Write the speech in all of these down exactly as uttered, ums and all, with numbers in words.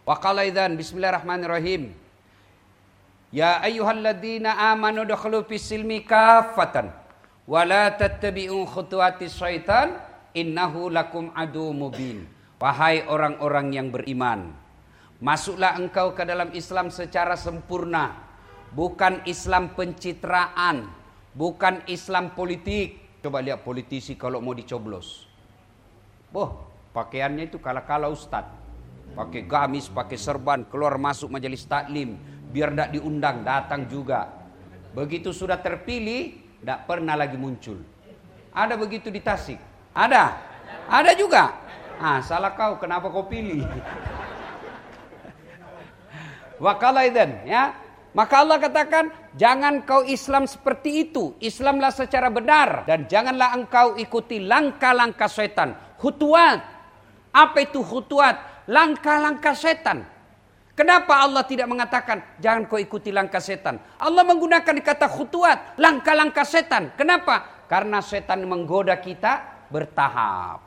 Wa qala idzan bismillahirrahmanirrahim. Ya ayyuhalladzina amanu dukhulu fis-silmi kaffatan wa la tattabi'u khutuwatis syaitan innahu lakum adu mubin. Wahai orang-orang yang beriman, masuklah engkau ke dalam Islam secara sempurna, bukan Islam pencitraan, bukan Islam politik. Coba lihat politisi kalau mau dicoblos, boh pakaiannya itu kala-kala ustad, pakai gamis, pakai serban, keluar masuk majelis taklim, biar tidak diundang, datang juga. Begitu sudah terpilih, tidak pernah lagi muncul. Ada begitu di Tasik? Ada? Ada juga? Ah, salah kau, kenapa kau pilih? Wakala idzan, ya. Maka Allah katakan, jangan kau Islam seperti itu. Islamlah secara benar. Dan janganlah engkau ikuti langkah-langkah setan. Khutuwat. Apa itu khutuwat? Langkah-langkah setan. Kenapa Allah tidak mengatakan jangan kau ikuti langkah setan? Allah menggunakan kata khutuwat, langkah-langkah setan. Kenapa? Karena setan menggoda kita bertahap.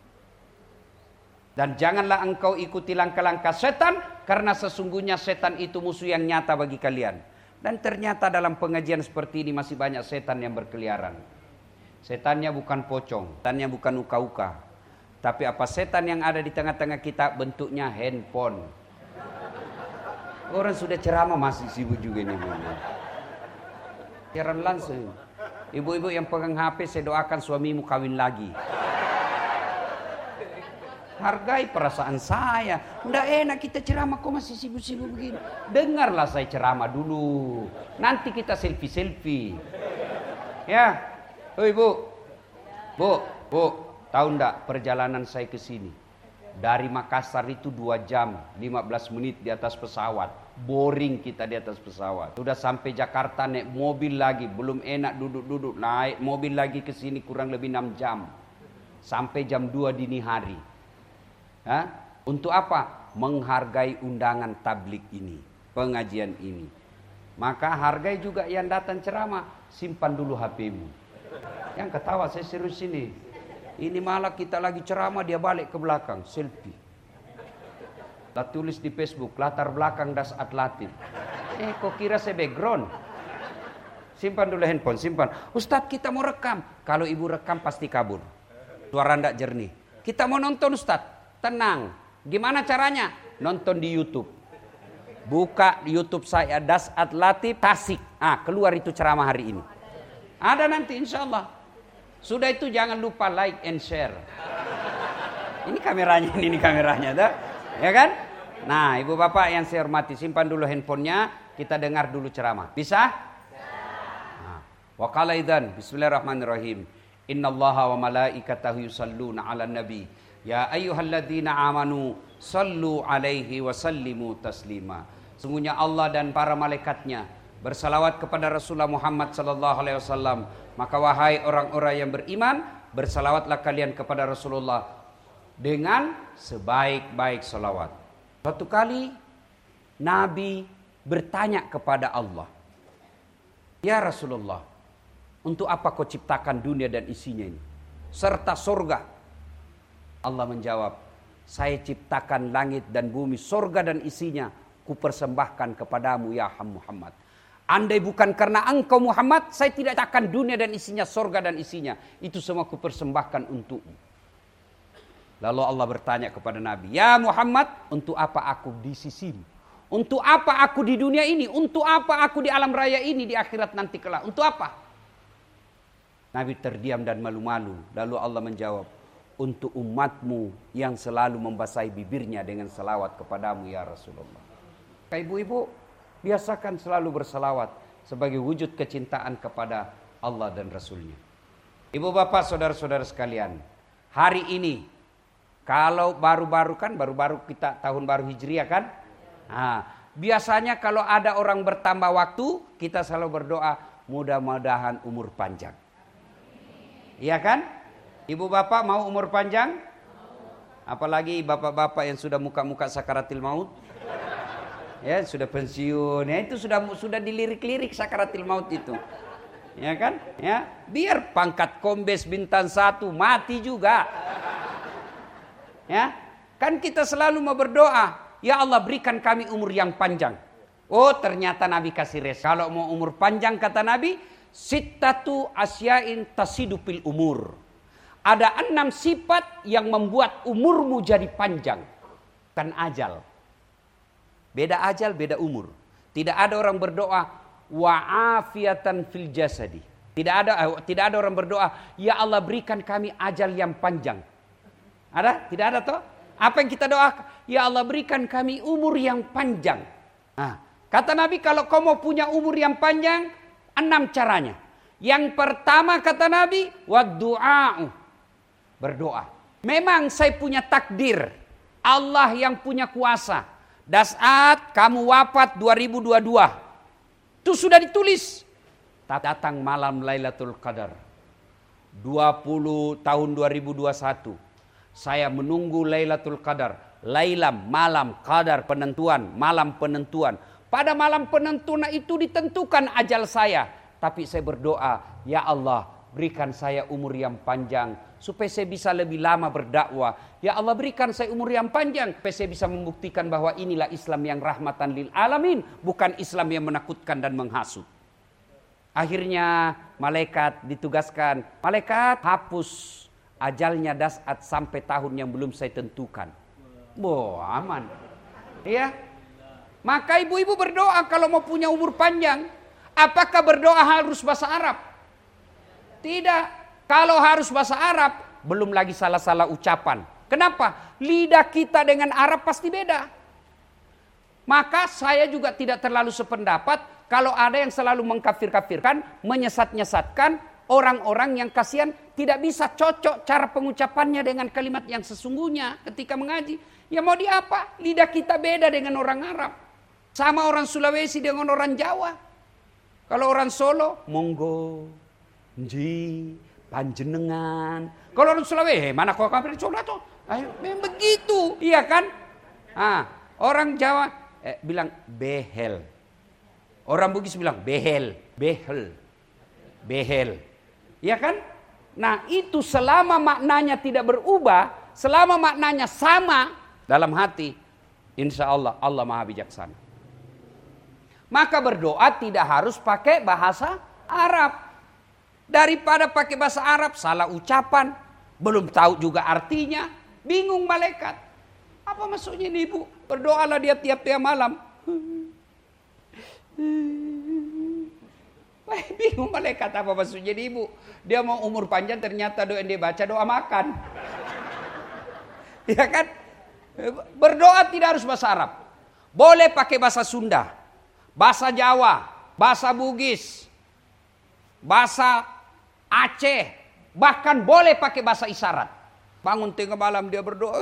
Dan janganlah engkau ikuti langkah-langkah setan, karena sesungguhnya setan itu musuh yang nyata bagi kalian. Dan ternyata dalam pengajian seperti ini masih banyak setan yang berkeliaran. Setannya bukan pocong, setannya bukan uka-uka. Tapi apa setan yang ada di tengah-tengah kita? Bentuknya handphone. Orang sudah ceramah masih sibuk juga nih. Siaran langsung. Ibu-ibu yang pegang H P, saya doakan suamimu kawin lagi. Hargai perasaan saya. Nggak enak kita ceramah kok masih sibuk-sibuk begini. Dengarlah saya ceramah dulu. Nanti kita selfie-selfie. Ya. Oh ibu. Bu, bu, tahu nggak perjalanan saya ke sini? Dari Makassar itu dua jam lima belas menit di atas pesawat. Boring kita di atas pesawat. Sudah sampai Jakarta naik mobil lagi, belum enak duduk-duduk, naik mobil lagi ke sini kurang lebih enam jam. Sampai jam dua dini hari. Hah? Untuk apa? Menghargai undangan tablik ini, pengajian ini. Maka hargai juga yang datang ceramah. Simpan dulu H P-mu. Yang ketawa saya serius ini. Ini malah kita lagi ceramah, dia balik ke belakang, selfie. Kita tulis di Facebook, latar belakang Das Atlatif. Eh, kok kira saya background? Simpan dulu handphone, simpan. Ustadz, kita mau rekam. Kalau ibu rekam pasti kabur. Suara ndak jernih. Kita mau nonton Ustadz, tenang. Gimana caranya? Nonton di YouTube. Buka YouTube saya, Das Atlatif Tasik. Ah, keluar itu ceramah hari ini. Ada nanti insya Allah. Sudah itu jangan lupa like and share. Ini kameranya, ini kameranya, dah, ya kan? Nah, ibu bapak yang saya hormati, simpan dulu handphonenya, kita dengar dulu ceramah. Bisa? Nah, wa qala idzan, bismillahirrahmanirrahim. Innallaha wa malaikatahu yusalluna 'alan nabi. Ya ayyuhalladzina amanu sallu 'alaihi wa sallimu taslima. Sungguhnya Allah dan para malaikatnya bersalawat kepada Rasulullah Muhammad sallallahu alaihi wasallam. Maka wahai orang-orang yang beriman, bersalawatlah kalian kepada Rasulullah dengan sebaik-baik salawat. Suatu kali Nabi bertanya kepada Allah, "Ya Rasulullah, untuk apa kau ciptakan dunia dan isinya ini, serta surga?" Allah menjawab, "Saya ciptakan langit dan bumi, surga dan isinya, kupersembahkan kepadamu ya Muhammad. Andai bukan karena engkau Muhammad, saya tidak akan dunia dan isinya, surga dan isinya. Itu semua kupersembahkan untukmu." Lalu Allah bertanya kepada Nabi, "Ya Muhammad, untuk apa aku di sisimu? Untuk apa aku di dunia ini? Untuk apa aku di alam raya ini, di akhirat nanti kelak? Untuk apa?" Nabi terdiam dan malu-malu. Lalu Allah menjawab, "Untuk umatmu yang selalu membasahi bibirnya dengan selawat kepadamu ya Rasulullah." Ibu-ibu, biasakan selalu berselawat sebagai wujud kecintaan kepada Allah dan Rasulnya. Ibu bapak saudara-saudara sekalian, hari ini kalau baru-baru kan baru-baru kita tahun baru Hijriah kan, nah, biasanya kalau ada orang bertambah waktu, kita selalu berdoa mudah-mudahan umur panjang. Iya kan? Ibu bapak mau umur panjang? Apalagi bapak-bapak yang sudah muka-muka sakaratil maut. Ya, sudah pensiun, ya itu sudah sudah dilirik-lirik sakaratil maut itu. Ya kan? Ya, biar pangkat kombes bintang satu mati juga. Ya, kan kita selalu mau berdoa, ya Allah berikan kami umur yang panjang. Oh ternyata Nabi kasih res. Kalau mau umur panjang kata Nabi, sittatu asyain tasidu fil umur. Ada enam sifat yang membuat umurmu jadi panjang. Kan ajal. Beda ajal, beda umur. Tidak ada orang berdoa wa'afiatan fil jasadi. Tidak ada tidak ada orang berdoa, ya Allah berikan kami ajal yang panjang. Ada? Tidak ada toh? Apa yang kita doakan? Ya Allah berikan kami umur yang panjang. Nah, kata Nabi kalau kau mau punya umur yang panjang, enam caranya. Yang pertama kata Nabi, wad-du'a'u. Berdoa. Memang saya punya takdir. Allah yang punya kuasa. Dasat kamu wafat dua ribu dua puluh dua. Itu sudah ditulis. Datang malam Lailatul Qadar. dua puluh tahun dua ribu dua puluh satu. Saya menunggu Lailatul Qadar. Lailam, malam, qadar, penentuan, malam penentuan. Pada malam penentuan itu ditentukan ajal saya. Tapi saya berdoa, ya Allah berikan saya umur yang panjang. Supaya saya bisa lebih lama berdakwah. Ya Allah berikan saya umur yang panjang. Supaya saya bisa membuktikan bahwa inilah Islam yang rahmatan lil alamin. Bukan Islam yang menakutkan dan menghasut. Akhirnya malaikat ditugaskan. Malaikat hapus ajalnya Dasat sampai tahun yang belum saya tentukan. Boh aman. Iya. Maka ibu-ibu berdoa kalau mau punya umur panjang. Apakah berdoa harus bahasa Arab? Tidak. Kalau harus bahasa Arab, belum lagi salah-salah ucapan. Kenapa? Lidah kita dengan Arab pasti beda. Maka saya juga tidak terlalu sependapat kalau ada yang selalu mengkafir-kafirkan, menyesat-nyesatkan orang-orang yang kasihan tidak bisa cocok cara pengucapannya dengan kalimat yang sesungguhnya ketika mengaji. Ya mau di apa? Lidah kita beda dengan orang Arab. Sama orang Sulawesi dengan orang Jawa. Kalau orang Solo, monggo, nji, panjenengan. Kalau orang Sulawesi, mana kau kafir coba tuh? Ayo, memang begitu, iya kan? Ah, orang Jawa eh, bilang behel. Orang Bugis bilang behel, behel, behel. Iya kan? Nah, itu selama maknanya tidak berubah, selama maknanya sama dalam hati, insya Allah Allah Maha Bijaksana. Maka berdoa tidak harus pakai bahasa Arab. Daripada pakai bahasa Arab, salah ucapan, belum tahu juga artinya, bingung malaikat. Apa maksudnya ini ibu? Berdoalah dia tiap-tiap malam. Bingung malaikat apa maksudnya ini ibu? Dia mau umur panjang ternyata doa yang dia baca doa makan. Ya kan? Berdoa tidak harus bahasa Arab. Boleh pakai bahasa Sunda, bahasa Jawa, bahasa Bugis, bahasa Aceh, bahkan boleh pakai bahasa isyarat. Bangun tengah malam dia berdoa.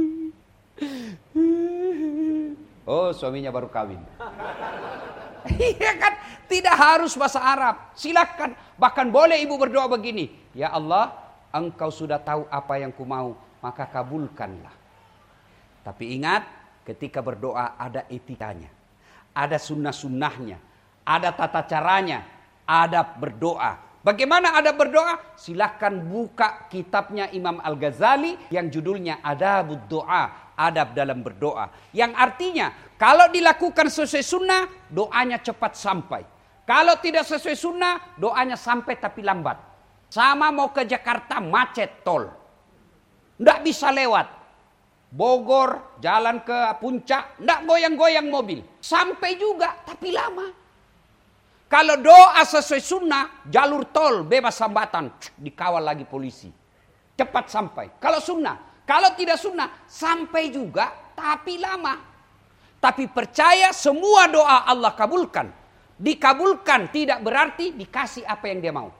Oh, suaminya baru kawin. Iya kan? Tidak harus bahasa Arab. Silakan. Bahkan boleh ibu berdoa begini. Ya Allah, engkau sudah tahu apa yang ku mau, maka kabulkanlah. Tapi ingat, ketika berdoa ada etikanya. Ada sunnah-sunnahnya. Ada tata caranya. Adab berdoa. Bagaimana adab berdoa? Silakan buka kitabnya Imam Al-Ghazali yang judulnya Adabud Doa. Adab dalam berdoa. Yang artinya, kalau dilakukan sesuai sunnah, doanya cepat sampai. Kalau tidak sesuai sunnah, doanya sampai tapi lambat. Sama mau ke Jakarta, macet tol. Nggak bisa lewat. Bogor, jalan ke puncak, nggak goyang-goyang mobil. Sampai juga, tapi lama. Kalau doa sesuai sunnah, jalur tol bebas hambatan, dikawal lagi polisi. Cepat sampai. Kalau sunnah. Kalau tidak sunnah, sampai juga, tapi lama. Tapi percaya semua doa Allah kabulkan. Dikabulkan tidak berarti dikasih apa yang dia mau.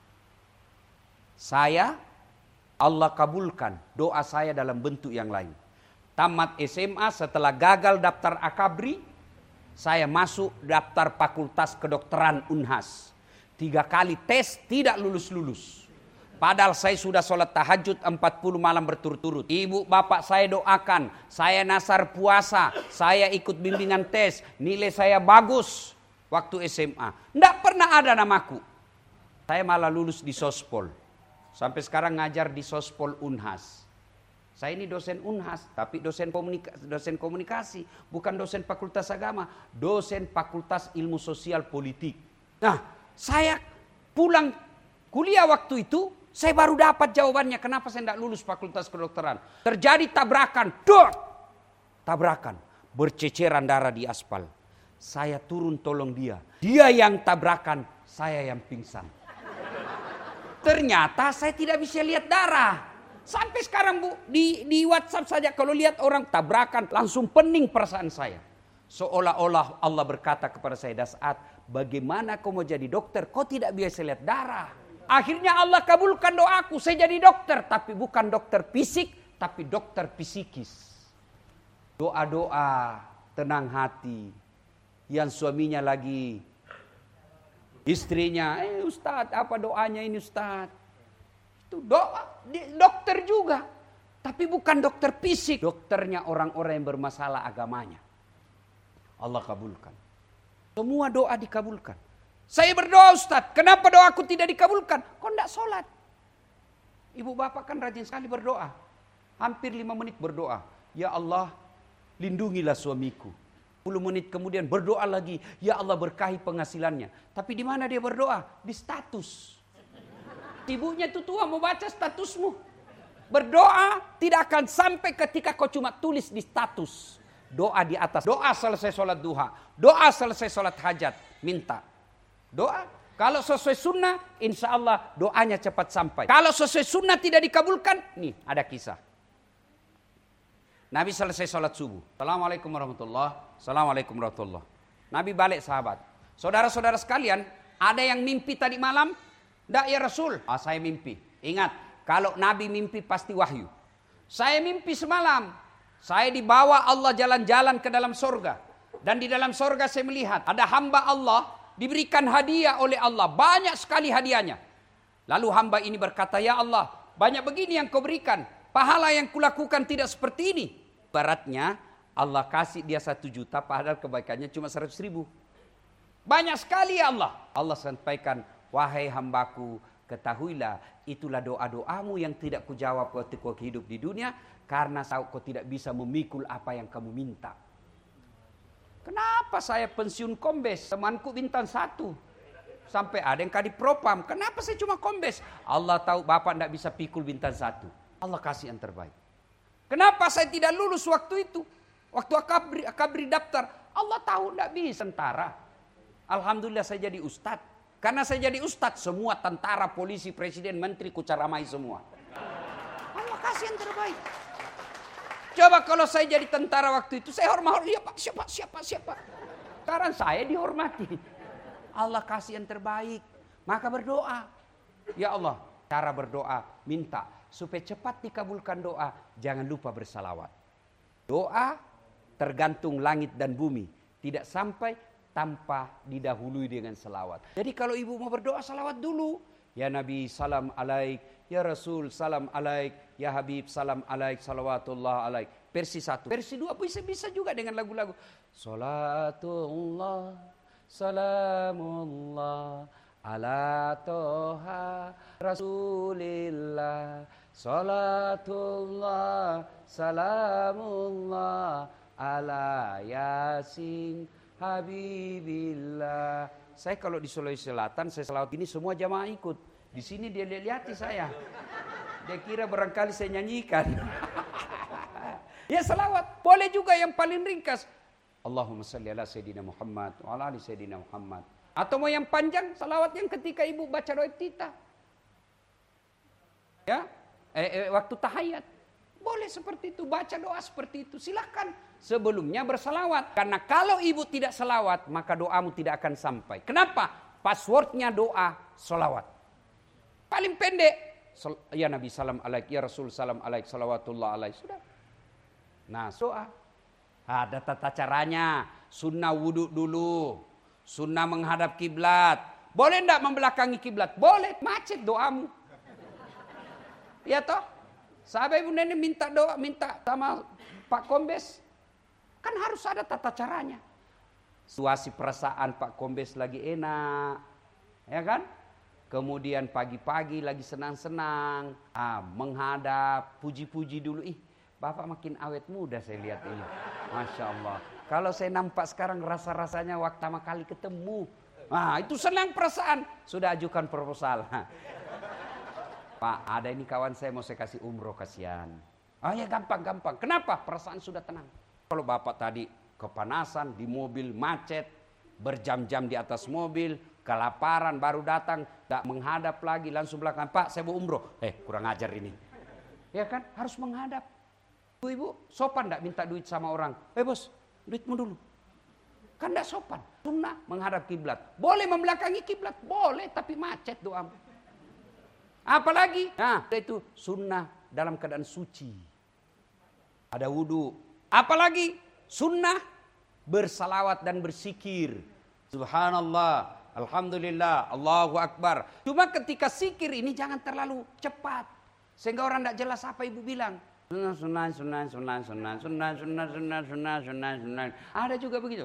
Saya, Allah kabulkan doa saya dalam bentuk yang lain. Tamat S M A setelah gagal daftar Akabri, saya masuk daftar Fakultas Kedokteran Unhas. Tiga kali tes tidak lulus-lulus. Padahal saya sudah sholat tahajud empat puluh malam berturut-turut. Ibu bapak saya doakan. Saya nasar puasa. Saya ikut bimbingan tes. Nilai saya bagus waktu S M A. Tidak pernah ada namaku. Saya malah lulus di Sospol. Sampai sekarang ngajar di Sospol Unhas. Saya ini dosen Unhas, tapi dosen komunikasi, dosen komunikasi, bukan dosen fakultas agama, dosen fakultas ilmu sosial politik. Nah, saya pulang kuliah waktu itu, saya baru dapat jawabannya kenapa saya tidak lulus fakultas kedokteran. Terjadi tabrakan, dor, tabrakan, berceceran darah di aspal. Saya turun tolong dia, dia yang tabrakan, saya yang pingsan. Ternyata saya tidak bisa lihat darah. Sampai sekarang Bu, di, di WhatsApp saja kalau lihat orang tabrakan, langsung pening perasaan saya. Seolah-olah Allah berkata kepada saya, Das'ad, bagaimana kau mau jadi dokter? Kau tidak bisa lihat darah. Akhirnya Allah kabulkan doaku, saya jadi dokter. Tapi bukan dokter fisik, tapi dokter psikis. Doa-doa, tenang hati. Yang suaminya lagi, istrinya, eh Ustadz, apa doanya ini Ustadz? Itu doa, dokter juga. Tapi bukan dokter fisik. Dokternya orang-orang yang bermasalah agamanya. Allah kabulkan. Semua doa dikabulkan. Saya berdoa Ustaz, kenapa doaku tidak dikabulkan? Kok tidak sholat? Ibu bapak kan rajin sekali berdoa. Hampir lima menit berdoa. Ya Allah, lindungilah suamiku. sepuluh menit kemudian berdoa lagi. Ya Allah berkahi penghasilannya. Tapi di mana dia berdoa? Di status. Ibunya itu tua mau baca statusmu. Berdoa tidak akan sampai ketika kau cuma tulis di status. Doa di atas. Doa selesai sholat duha. Doa selesai sholat hajat. Minta. Doa. Kalau sesuai sunnah, insya Allah doanya cepat sampai. Kalau sesuai sunnah tidak dikabulkan, nih ada kisah. Nabi selesai sholat subuh. Assalamualaikum warahmatullahi wabarakatuh. Assalamualaikum warahmatullahi wabarakatuh. Nabi balik sahabat. Saudara-saudara sekalian, ada yang mimpi tadi malam? Tidak ya Rasul. Ah, saya mimpi. Ingat, kalau Nabi mimpi pasti wahyu. Saya mimpi semalam. Saya dibawa Allah jalan-jalan ke dalam sorga. Dan di dalam sorga saya melihat ada hamba Allah diberikan hadiah oleh Allah. Banyak sekali hadiahnya. Lalu hamba ini berkata, ya Allah, banyak begini yang kau berikan. Pahala yang kulakukan tidak seperti ini. Baratnya Allah kasih dia satu juta padahal kebaikannya cuma seratus ribu. Banyak sekali ya Allah. Allah sampaikan, wahai hambaku, ketahuilah itulah doa-doamu yang tidak kujawab waktu kau hidup di dunia. Karena kau tidak bisa memikul apa yang kamu minta. Kenapa saya pensiun kombes? Temanku bintang satu. Sampai ada yang kadipropam. Kenapa saya cuma kombes? Allah tahu bapak tidak bisa pikul bintang satu. Allah kasih yang terbaik. Kenapa saya tidak lulus waktu itu? Waktu akabri, akabri daftar. Allah tahu tidak bisa tentara. Alhamdulillah saya jadi ustadz. Karena saya jadi ustadz, semua tentara, polisi, presiden, menteri kucaramai semua. Allah kasih yang terbaik. Coba kalau saya jadi tentara waktu itu, saya hormat dia Pak, siapa, siapa, siapa. Sekarang saya dihormati. Allah kasih yang terbaik. Maka berdoa. Ya Allah, cara berdoa, minta. Supaya cepat dikabulkan doa, jangan lupa bersalawat. Doa tergantung langit dan bumi. Tidak sampai tanpa didahului dengan salawat. Jadi kalau ibu mau berdoa, salawat dulu. Ya Nabi salam alaik, ya Rasul salam alaik, ya Habib salam alaik, salawatullah alaik. Versi satu. Versi dua bisa, bisa juga dengan lagu-lagu. Salatullah, salamullah, ala toha rasulillah. Salatullah, salamullah, ala yasin habibillah. Saya kalau di Sulawesi Selatan, saya selawat ini semua jamaah ikut. Di sini dia lihat-lihati saya. Dia kira barangkali saya nyanyikan. Ya selawat. Boleh juga yang paling ringkas. Allahumma salli ala Sayyidina Muhammad wa ala ali Sayyidina Muhammad. Atau mau yang panjang, selawat yang ketika ibu baca doa iftitah. Ya, eh, eh, waktu tahiyat. Boleh seperti itu, baca doa seperti itu. Silakan sebelumnya bersalawat. Karena kalau ibu tidak salawat, maka doamu tidak akan sampai. Kenapa? Passwordnya doa salawat. Paling pendek. Ya Nabi salam alaik, ya Rasul salam alaik, salawatullah alaik. Sudah. Nah doa. Ada tata caranya. Sunnah wudhu dulu. Sunnah menghadap kiblat. Boleh enggak membelakangi kiblat? Boleh, macet doamu. Ya toh? Sahabat ibu nenek minta doa, minta sama Pak Kombes. Kan harus ada tata caranya. Situasi perasaan Pak Kombes lagi enak. Ya kan? Kemudian pagi-pagi lagi senang-senang. Ah, menghadap, puji-puji dulu. Ih, Bapak makin awet muda saya lihat ini. Masya Allah. Kalau saya nampak sekarang rasa-rasanya waktu pertama kali ketemu. Nah itu senang perasaan. Sudah ajukan proposal. Pak ada ini kawan saya mau saya kasih umroh kasihan. Oh ya gampang-gampang. Kenapa? Perasaan sudah tenang. Kalau bapak tadi kepanasan di mobil macet. Berjam-jam di atas mobil. Kelaparan baru datang. Tak menghadap lagi langsung belakang. Pak saya mau umroh. Eh kurang ajar ini. Ya kan harus menghadap. Ibu-ibu sopan tidak minta duit sama orang. Eh bos duitmu dulu. Kan tidak sopan. Sunnah menghadap kiblat. Boleh membelakangi kiblat. Boleh tapi macet doamu. Apalagi. Nah itu sunnah dalam keadaan suci. Ada wudu. Apalagi sunnah bersalawat dan bersikir. Subhanallah. Alhamdulillah. Allahu Akbar. Cuma ketika sikir ini jangan terlalu cepat. Sehingga orang tidak jelas apa ibu bilang. Sunnah, sunnah, sunnah, sunnah, sunnah, sunnah, sunnah, sunnah, sunnah, sunnah, sunnah. Ada juga begitu.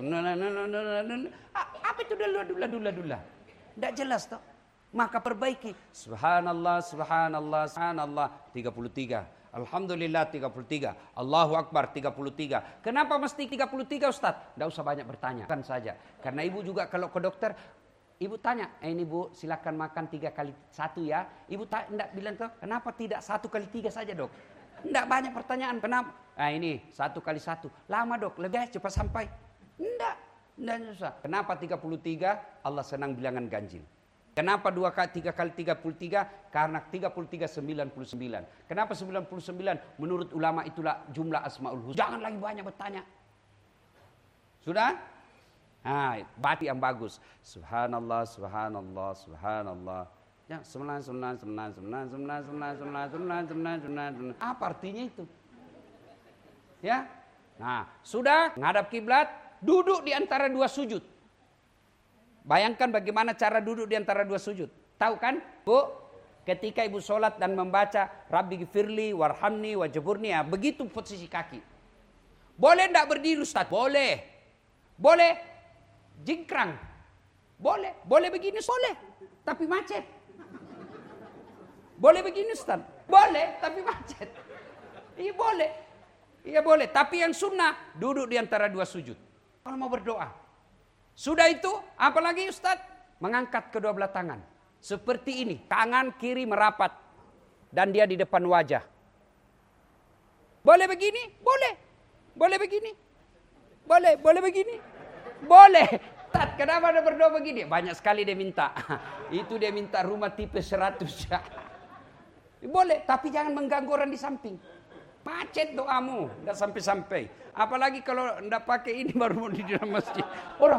Apa itu dula, dula, dula, dula? Tidak jelas toh. Maka perbaiki. Subhanallah, subhanallah, subhanallah. tiga puluh tiga. Alhamdulillah tiga puluh tiga. Allahu Akbar tiga puluh tiga. Kenapa mesti tiga puluh tiga Ustaz? Tidak usah banyak bertanya. Kan saja. Karena ibu juga kalau ke dokter. Ibu tanya, eh ini bu silakan makan tiga kali satu ya. Ibu tak tidak bilang toh, kenapa tidak satu kali tiga saja dok? Tidak banyak pertanyaan, kenapa? Nah ini satu kali satu, lama dok, lebih cepat sampai. Tidak, tidak susah. Kenapa tiga puluh tiga? Allah senang bilangan ganjil. Kenapa dua kali tiga kali tiga puluh tiga? Karena tiga puluh tiga sembilan puluh sembilan. Kenapa sembilan puluh sembilan? Menurut ulama itulah jumlah Asmaul Husna. Jangan lagi banyak bertanya. Sudah? Nah, batik yang bagus. Subhanallah, subhanallah, subhanallah. Ya, sembilan, sembilan, sembilan, sembilan, sembilan, sembilan, sembilan, sembilan, sembilan, sembilan, sembilan. Apa artinya itu? Ya, nah sudah ngadap kiblat, duduk di antara dua sujud. Bayangkan bagaimana cara duduk di antara dua sujud. Tahu kan, bu? Ketika ibu sholat dan membaca Rabbi gfirli warhamni wajburni, ya, begitu posisi kaki. Boleh tidak berdiri Ustaz? Boleh. Boleh. Jingkrang. Boleh. Boleh begini? Boleh. Tapi macet. Boleh begini Ustaz? Boleh. Tapi macet. Iya boleh. Iya boleh. Tapi yang sunnah duduk di antara dua sujud. Kalau mau berdoa. Sudah itu apalagi Ustaz? Mengangkat kedua belah tangan. Seperti ini. Tangan kiri merapat. Dan dia di depan wajah. Boleh begini? Boleh. Boleh begini? Boleh. Boleh begini? Boleh. Tat, kenapa ada berdoa begini? Banyak sekali dia minta. Itu dia minta rumah tipe seratus. Boleh, tapi jangan mengganggu orang di samping. Macet doamu, enggak sampai-sampai. Apalagi kalau enggak pakai ini baru mau di dalam masjid. Orang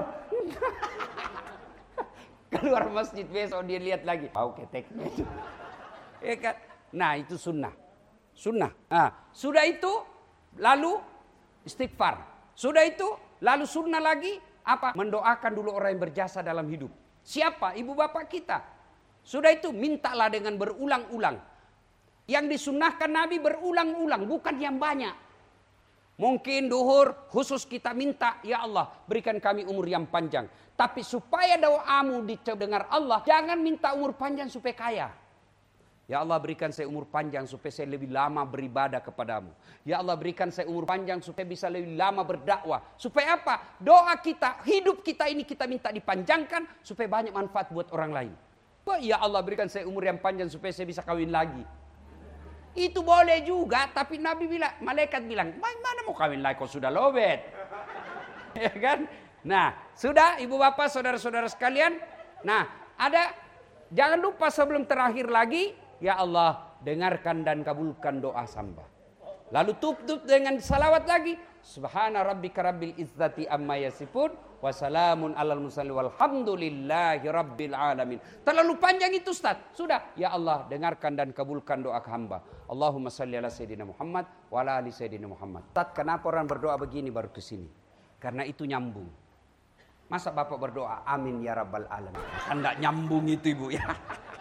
keluar masjid besok dia lihat lagi. Bau keteknya itu. Ya kan? Nah, itu sunnah. Sunnah. Nah, sudah itu lalu istighfar. Sudah itu lalu sunnah lagi apa? Mendoakan dulu orang yang berjasa dalam hidup. Siapa? Ibu bapak kita. Sudah itu mintalah dengan berulang-ulang. Yang disunnahkan Nabi berulang-ulang, bukan yang banyak. Mungkin duhur khusus kita minta, ya Allah berikan kami umur yang panjang. Tapi supaya doamu didengar Allah, jangan minta umur panjang supaya kaya. Ya Allah berikan saya umur panjang supaya saya lebih lama beribadah kepadamu. Ya Allah berikan saya umur panjang supaya bisa lebih lama berdakwah. Supaya apa? Doa kita, hidup kita ini kita minta dipanjangkan supaya banyak manfaat buat orang lain. Ya Allah berikan saya umur yang panjang supaya saya bisa kawin lagi. Itu boleh juga, tapi Nabi bilang, malaikat bilang, mana mau kawin lagi kau sudah lobet. Ya kan? Nah, sudah ibu bapak saudara-saudara sekalian. Nah, ada jangan lupa sebelum terakhir lagi, ya Allah dengarkan dan kabulkan doa hamba. Lalu tutup dengan salawat lagi. Subhana rabbika rabbil izzati amma yasifun wa salamun alal mursalin walhamdulillahi rabbil alamin. Terlalu panjang itu Ustaz. Sudah, ya Allah dengarkan dan kabulkan doa hamba. Allahumma salli ala sayyidina Muhammad wa ala ali sayyidina Muhammad. Ustaz, kenapa orang berdoa begini baru ke sini? Karena itu nyambung. Masa Bapak berdoa amin ya rabbal alamin? Kan enggak nyambung itu Ibu ya.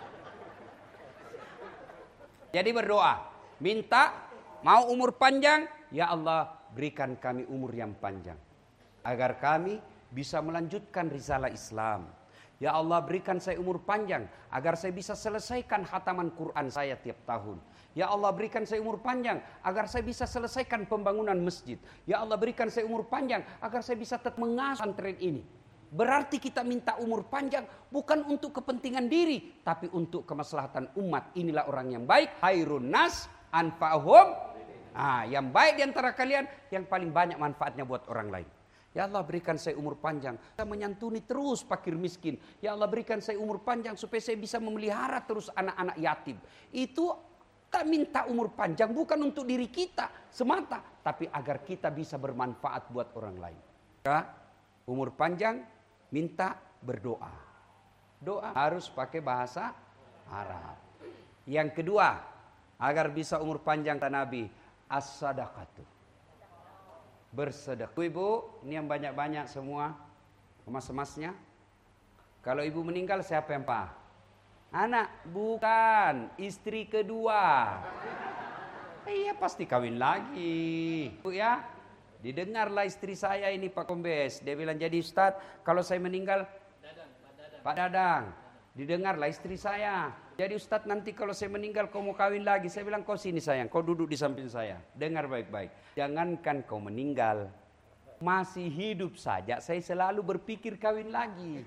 Jadi berdoa, minta mau umur panjang, ya Allah berikan kami umur yang panjang. Agar kami bisa melanjutkan risalah Islam. Ya Allah berikan saya umur panjang agar saya bisa selesaikan khataman Quran saya tiap tahun. Ya Allah berikan saya umur panjang agar saya bisa selesaikan pembangunan masjid. Ya Allah berikan saya umur panjang agar saya bisa tetap mengasuh pesantren ini. Berarti kita minta umur panjang bukan untuk kepentingan diri, tapi untuk kemaslahatan umat. Inilah orang yang baik. Khairun nas anfa'uhum. Ah, yang baik di antara kalian yang paling banyak manfaatnya buat orang lain. Ya Allah berikan saya umur panjang. Saya menyantuni terus fakir miskin. Ya Allah berikan saya umur panjang supaya saya bisa memelihara terus anak-anak yatim. Itu kita minta umur panjang bukan untuk diri kita semata. Tapi agar kita bisa bermanfaat buat orang lain. Ya, umur panjang minta berdoa. Doa harus pakai bahasa Arab. Yang kedua, agar bisa umur panjang kata Nabi, as-sadaqatu. Bersedekah. Ibu, ini yang banyak-banyak semua emas-emasnya. Kalau ibu meninggal siapa yang pak? Anak, bukan. Istri kedua. Iya pasti kawin lagi. Bu ya, didengarlah istri saya ini Pak Kombes. Dia bilang jadi Ustadz, kalau saya meninggal, Dadang, Pak Dadang. Pak Dadang, didengarlah istri saya. Jadi Ustadz nanti kalau saya meninggal kau mau kawin lagi. Saya bilang kau sini sayang, kau duduk di samping saya. Dengar baik-baik. Jangankan kau meninggal, masih hidup saja saya selalu berpikir kawin lagi.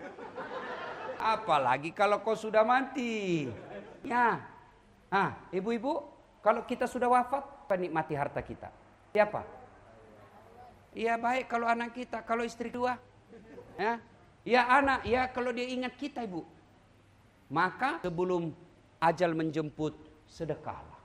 Apalagi kalau kau sudah mati. Ya, ah, ibu-ibu, kalau kita sudah wafat, nikmati harta kita. Siapa? Iya baik kalau anak kita, kalau istri dua. Ya, ya anak, ya kalau dia ingat kita ibu. Maka sebelum ajal menjemput, sedekahlah.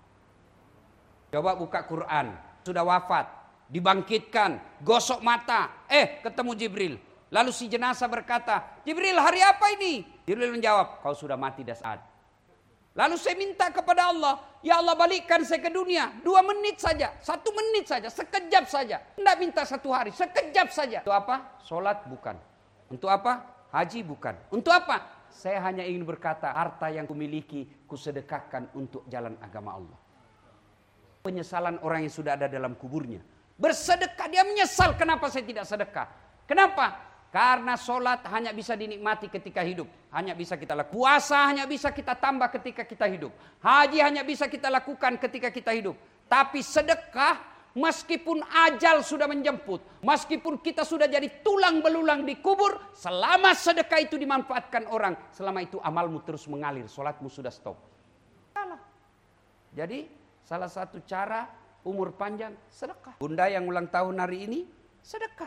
Coba buka Quran, sudah wafat, dibangkitkan, gosok mata, eh ketemu Jibril. Lalu si jenazah berkata, Jibril hari apa ini? Jibril menjawab, kau sudah mati dah saat. Lalu saya minta kepada Allah, ya Allah balikkan saya ke dunia, dua menit saja, satu menit saja, sekejap saja. Tidak minta satu hari, sekejap saja. Untuk apa? Sholat bukan. Untuk apa? Haji bukan. Untuk apa? Saya hanya ingin berkata, harta yang kumiliki, kusedekahkan untuk jalan agama Allah. Penyesalan orang yang sudah ada dalam kuburnya. Bersedekah, dia menyesal kenapa saya tidak sedekah. Kenapa? Karena sholat hanya bisa dinikmati ketika hidup. Hanya bisa kita lakukan. Puasa hanya bisa kita tambah ketika kita hidup. Haji hanya bisa kita lakukan ketika kita hidup. Tapi sedekah, meskipun ajal sudah menjemput, meskipun kita sudah jadi tulang belulang di kubur, selama sedekah itu dimanfaatkan orang, selama itu amalmu terus mengalir, sholatmu sudah stop. Salah. Jadi salah satu cara umur panjang sedekah. Bunda yang ulang tahun hari ini sedekah.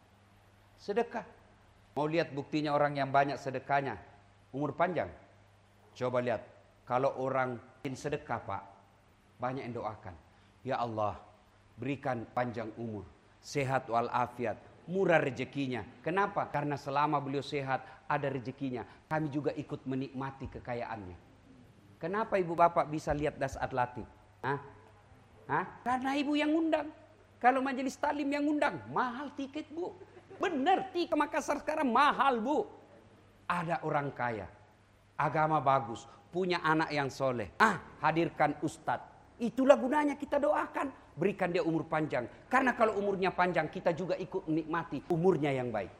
Sedekah. Mau lihat buktinya orang yang banyak sedekahnya, umur panjang. Coba lihat, kalau orang ingin sedekah Pak, banyak yang doakan. Ya Allah, berikan panjang umur, sehat walafiat, murah rezekinya. Kenapa? Karena selama beliau sehat, ada rezekinya. Kami juga ikut menikmati kekayaannya. Kenapa ibu bapak bisa lihat Das'at Latif? Hah? Hah? Karena ibu yang undang. Kalau majelis taklim yang undang, mahal tiket bu. Benar, tiket Makassar sekarang mahal bu. Ada orang kaya, agama bagus, punya anak yang soleh. Ah, hadirkan ustadz. Itulah gunanya kita doakan. Berikan dia umur panjang. Karena kalau umurnya panjang, kita juga ikut menikmati umurnya yang baik.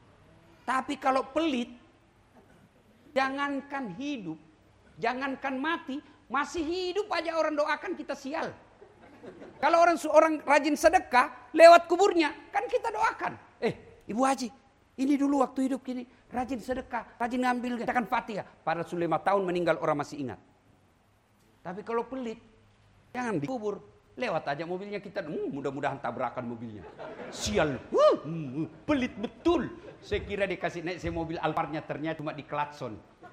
Tapi kalau pelit, jangankan hidup, jangankan mati, masih hidup aja orang doakan kita sial. Kalau orang orang rajin sedekah, lewat kuburnya, kan kita doakan. Eh, Ibu Haji, ini dulu waktu hidup gini, rajin sedekah, rajin ngambil, katakan Fatihah. Padahal sudah lima tahun meninggal orang masih ingat. Tapi kalau pelit, jangan dikubur. Lewat aja mobilnya kita, hmm, mudah-mudahan tabrakan mobilnya. Sial, uh, hmm, pelit betul. Saya kira dikasih naik saya mobil Alphardnya, ternyata cuma di klakson.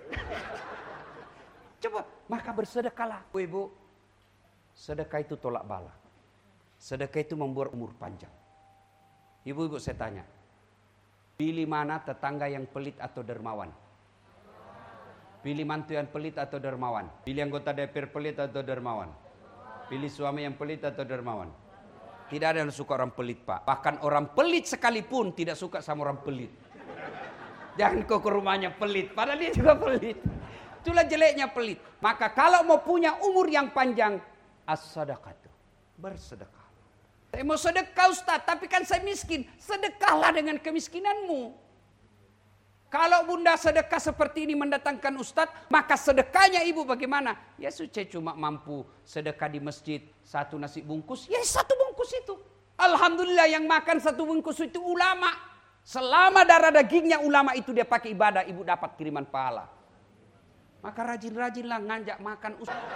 Coba, maka bersedekahlah. Ibu, sedekah itu tolak bala. Sedekah itu membuat umur panjang. Ibu-ibu saya tanya, pilih mana tetangga yang pelit atau dermawan? Pilih mantu yang pelit atau dermawan? Pilih anggota D P R pelit atau dermawan? Pilih suami yang pelit atau dermawan? Tidak ada yang suka orang pelit Pak. Bahkan orang pelit sekalipun tidak suka sama orang pelit. Jangan kau ke rumahnya pelit, padahal dia juga pelit. Itulah jeleknya pelit. Maka kalau mau punya umur yang panjang, as-sadaqatu, bersedekah. Saya mau sedekah Ustaz, tapi kan saya miskin. Sedekahlah dengan kemiskinanmu. Kalau bunda sedekah seperti ini mendatangkan ustadz, maka sedekahnya ibu bagaimana? Ya suci cuma mampu sedekah di masjid satu nasi bungkus, ya satu bungkus itu. Alhamdulillah yang makan satu bungkus itu ulama. Selama darah dagingnya ulama itu dia pakai ibadah, ibu dapat kiriman pahala. Maka rajin-rajinlah ngajak makan ustadz.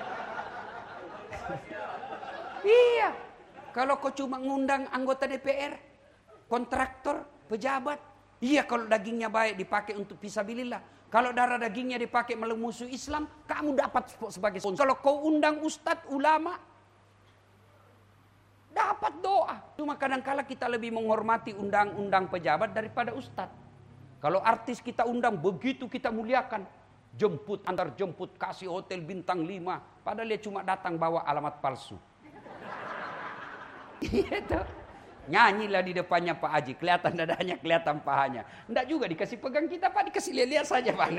Iya. Kalau kau cuma ngundang anggota D P R, kontraktor, pejabat. Iya kalau dagingnya baik dipakai untuk fisabilillah. Kalau darah dagingnya dipakai melemusuh Islam, kamu dapat sebagai sponsor. Kalau kau undang ustadz, ulama, dapat doa. Cuma kadang-kala kita lebih menghormati undang-undang pejabat daripada ustadz. Kalau artis kita undang, begitu kita muliakan. Jemput, antar jemput, kasih hotel bintang lima. Padahal dia cuma datang bawa alamat palsu. Iya toh. Nyanyilah di depannya Pak Haji, kelihatan dadanya, kelihatan pahanya. Enggak juga dikasih pegang kita Pak, dikasih lihat-lihat saja Pak.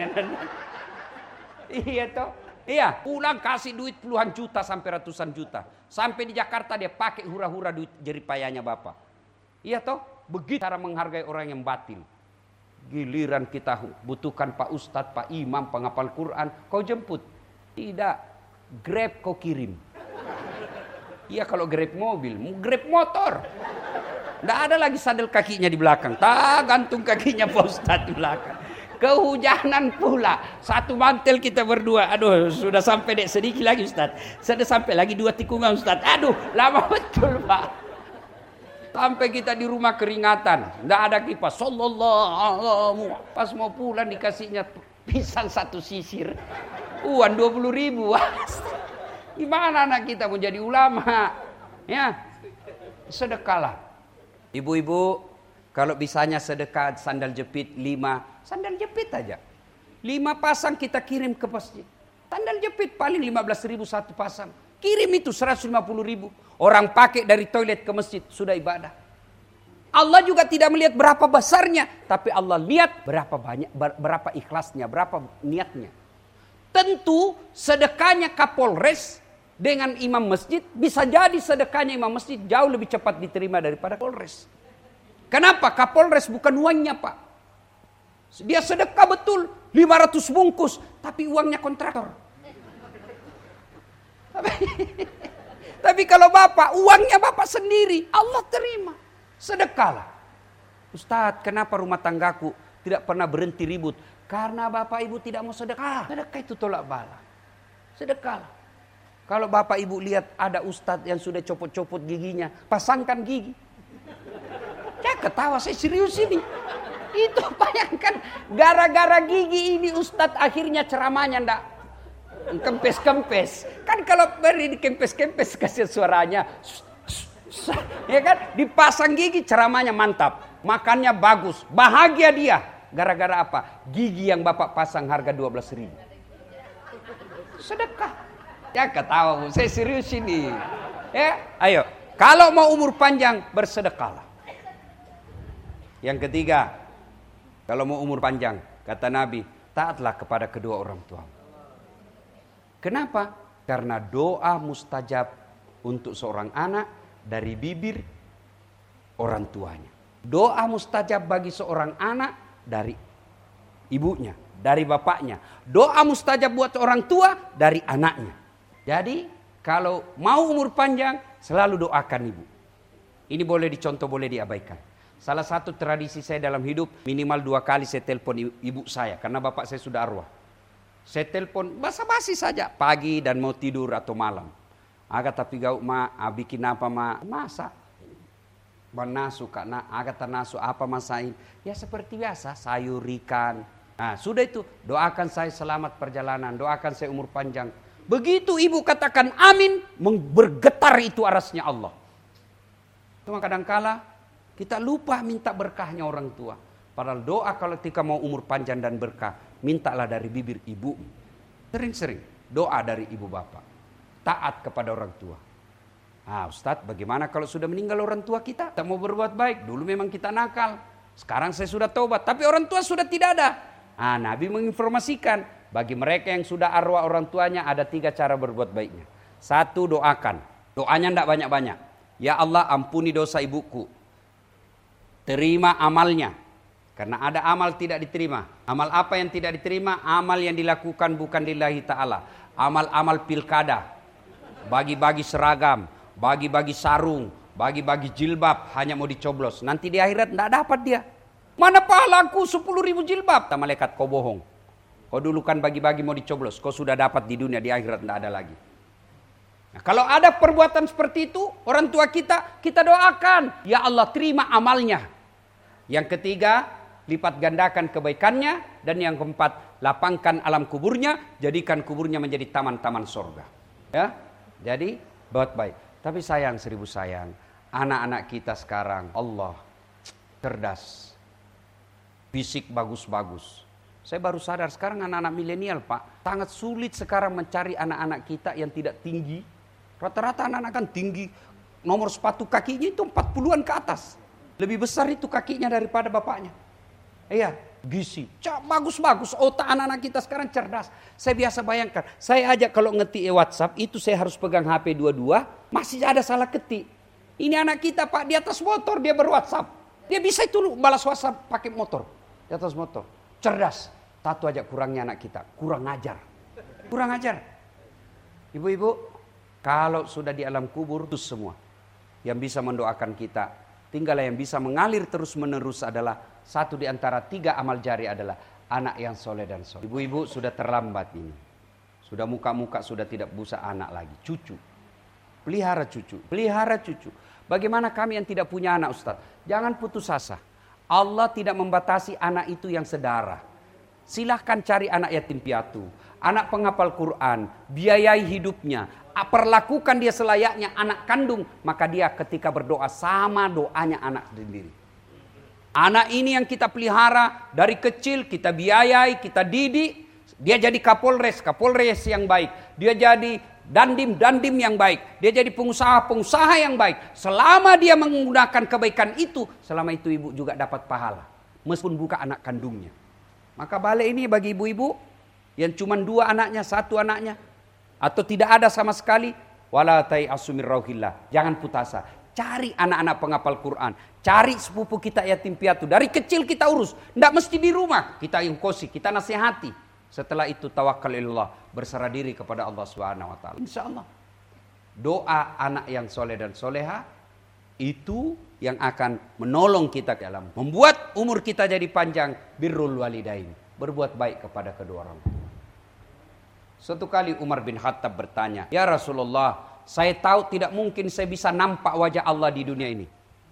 Iya toh. Iya, pulang kasih duit puluhan juta sampai ratusan juta. Sampai di Jakarta dia pakai hura-hura duit jeripayanya Bapak. Iya toh, begitu cara menghargai orang yang batil. Giliran kita butuhkan Pak Ustadz, Pak Imam, penghafal Quran, kau jemput. Tidak, Grab kau kirim. Iya kalau Grab mobil, Grab motor. Nggak ada lagi sadel kakinya di belakang. Tak gantung kakinya Pak Ustadz di belakang. Kehujanan pula. Satu mantel kita berdua. Aduh sudah sampai dek sedikit lagi Ustadz. Sudah sampai lagi dua tikungan Ustadz. Aduh lama betul Pak. Sampai kita di rumah keringatan. Nggak ada kipas. Sallallahu. Pas mau pulang dikasihnya pisang satu sisir. Uang dua puluh ribu. Gimana anak kita mau jadi ulama? Ya. Sedekahlah. Ibu-ibu, kalau bisanya sedekah sandal jepit lima, sandal jepit aja. Lima pasang kita kirim ke masjid. Sandal jepit paling lima belas ribu satu pasang. Kirim itu seratus lima puluh ribu. Orang pakai dari toilet ke masjid, sudah ibadah. Allah juga tidak melihat berapa besarnya, tapi Allah lihat berapa banyak, berapa ikhlasnya, berapa niatnya. Tentu sedekahnya Kapolres dengan imam masjid, bisa jadi sedekahnya imam masjid jauh lebih cepat diterima daripada Kapolres. Kenapa? Kapolres bukan uangnya Pak. Dia sedekah betul, lima ratus bungkus, tapi uangnya kontraktor. Tapi kalau Bapak, uangnya Bapak sendiri, Allah terima. Sedekahlah. Ustadz, kenapa rumah tanggaku tidak pernah berhenti ribut? Karena Bapak Ibu tidak mau sedekah. Sedekah itu tolak bala. Sedekahlah. Kalau Bapak Ibu lihat ada ustadz yang sudah copot-copot giginya, pasangkan gigi. Ya ketawa, saya serius ini. Itu bayangkan, gara-gara gigi ini ustadz akhirnya ceramahnya ndak kempes-kempes. Kan kalau beri di kempes-kempes kasih suaranya. Ya kan, dipasang gigi ceramahnya mantap. Makannya bagus, bahagia dia. Gara-gara apa? Gigi yang Bapak pasang harga dua belas ribu. Sedekah. Ya ketawa Bu, saya serius ini. Ya, ayo. Kalau mau umur panjang, bersedekahlah. Yang ketiga, kalau mau umur panjang, kata Nabi, taatlah kepada kedua orang tua. Kenapa? Karena doa mustajab untuk seorang anak dari bibir orang tuanya. Doa mustajab bagi seorang anak dari ibunya, dari bapaknya. Doa mustajab buat orang tua dari anaknya. Jadi kalau mau umur panjang selalu doakan ibu. Ini boleh dicontoh, boleh diabaikan. Salah satu tradisi saya dalam hidup, minimal dua kali saya telepon ibu saya. Karena bapak saya sudah arwah. Saya telepon basa-basi saja, pagi dan mau tidur atau malam. Agak tapi gau ma, bikin apa ma, masak. Banasu karena agak tanasu apa masain. Ya seperti biasa, sayur ikan. Nah sudah itu, doakan saya selamat perjalanan, doakan saya umur panjang. Begitu ibu katakan amin, bergetar itu arasnya Allah. Cuma kadangkala kita lupa minta berkahnya orang tua. Padahal doa kalau ketika mau umur panjang dan berkah, mintalah dari bibir ibu. Sering-sering doa dari ibu bapak. Taat kepada orang tua. Ah Ustadz, bagaimana kalau sudah meninggal orang tua kita? Kita mau berbuat baik. Dulu memang kita nakal. Sekarang saya sudah taubat. Tapi orang tua sudah tidak ada. Ah Nabi menginformasikan. Bagi mereka yang sudah arwah orang tuanya ada tiga cara berbuat baiknya. Satu, doakan. Doanya tidak banyak-banyak. Ya Allah ampuni dosa ibuku. Terima amalnya. Karena ada amal tidak diterima. Amal apa yang tidak diterima? Amal yang dilakukan bukan lillahi ta'ala. Amal-amal pilkada. Bagi-bagi seragam, bagi-bagi sarung, bagi-bagi jilbab, hanya mau dicoblos. Nanti di akhirat tidak dapat dia. Mana pahalaku sepuluh ribu jilbab? Tak malaikat, kau bohong. Kau dulu kan bagi-bagi mau dicoblos. Kau sudah dapat di dunia, di akhirat tidak ada lagi. Nah, kalau ada perbuatan seperti itu, orang tua kita, kita doakan. Ya Allah, terima amalnya. Yang ketiga, lipat gandakan kebaikannya. Dan yang keempat, lapangkan alam kuburnya. Jadikan kuburnya menjadi taman-taman surga. Ya, jadi buat baik. Tapi sayang, seribu sayang. Anak-anak kita sekarang, Allah, cerdas. Fisik bagus-bagus. Saya baru sadar sekarang anak-anak milenial, Pak. Sangat sulit sekarang mencari anak-anak kita yang tidak tinggi. Rata-rata anak-anak kan tinggi, nomor sepatu kakinya itu empat puluhan ke atas. Lebih besar itu kakinya daripada bapaknya. Iya, gizi. Bagus-bagus, otak anak-anak kita sekarang cerdas. Saya biasa bayangkan, saya aja kalau ngetik WhatsApp, itu saya harus pegang H P dua-dua, masih ada salah ketik. Ini anak kita, Pak, di atas motor dia ber-WhatsApp. Dia bisa itu balas WhatsApp pakai motor, di atas motor. Cerdas. Satu aja kurangnya anak kita, kurang ajar. Kurang ajar. Ibu-ibu, kalau sudah di alam kubur, itu semua yang bisa mendoakan kita. Tinggallah yang bisa mengalir terus menerus adalah satu di antara tiga amal jari adalah anak yang soleh dan soleh. Ibu-ibu sudah terlambat ini. Sudah muka-muka sudah tidak busa anak lagi. Cucu. Pelihara cucu. Pelihara cucu. Bagaimana kami yang tidak punya anak, Ustaz? Jangan putus asa. Allah tidak membatasi anak itu yang sedarah. Silahkan cari anak yatim piatu. Anak penghafal Quran. Biayai hidupnya. Perlakukan dia selayaknya anak kandung, maka dia ketika berdoa sama doanya anak sendiri. Anak ini yang kita pelihara dari kecil, kita biayai, kita didik, dia jadi kapolres, kapolres yang baik, dia jadi dandim, dandim yang baik, dia jadi pengusaha, pengusaha yang baik. Selama dia menggunakan kebaikan itu, selama itu ibu juga dapat pahala, meskipun bukan anak kandungnya. Maka balik ini bagi ibu-ibu yang cuma dua anaknya, satu anaknya, atau tidak ada sama sekali, wala tai'asu min rauhillah. Jangan putus asa. Cari anak-anak penghafal Quran, cari sepupu kita yatim piatu. Dari kecil kita urus, tidak mesti di rumah. Kita ingkosi, kita nasihati. Setelah itu tawakal ilallah, berserah diri kepada Allah Subhanahu wa taala. Insyaallah. Doa anak yang soleh dan soleha itu yang akan menolong kita dalam membuat umur kita jadi panjang. Birrul walidain, berbuat baik kepada kedua orang tua. Suatu kali Umar bin Khattab bertanya, "Ya Rasulullah, saya tahu tidak mungkin saya bisa nampak wajah Allah di dunia ini.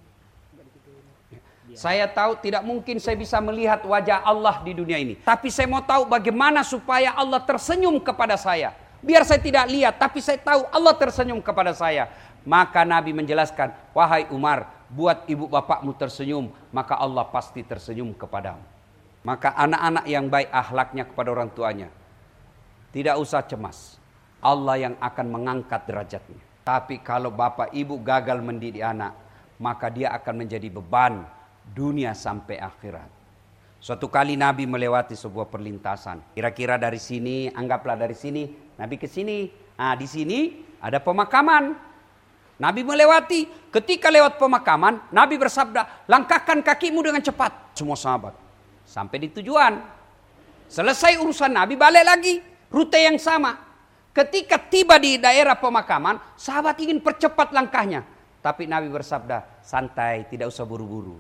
Saya tahu tidak mungkin saya bisa melihat wajah Allah di dunia ini. Tapi saya mau tahu bagaimana supaya Allah tersenyum kepada saya. Biar saya tidak lihat, tapi saya tahu Allah tersenyum kepada saya." Maka Nabi menjelaskan, "Wahai Umar, buat ibu bapakmu tersenyum, maka Allah pasti tersenyum kepadamu." Maka anak-anak yang baik akhlaknya kepada orang tuanya, tidak usah cemas. Allah yang akan mengangkat derajatnya. Tapi kalau bapak ibu gagal mendidik anak, maka dia akan menjadi beban dunia sampai akhirat. Suatu kali Nabi melewati sebuah perlintasan. Kira-kira dari sini, anggaplah dari sini, Nabi ke sini. Nah, di sini ada pemakaman. Nabi melewati. Ketika lewat pemakaman, Nabi bersabda, "Langkahkan kakimu dengan cepat." Semua sahabat. Sampai di tujuan. Selesai urusan Nabi, balik lagi. Rute yang sama. Ketika tiba di daerah pemakaman, sahabat ingin percepat langkahnya. Tapi Nabi bersabda, "Santai, tidak usah buru-buru."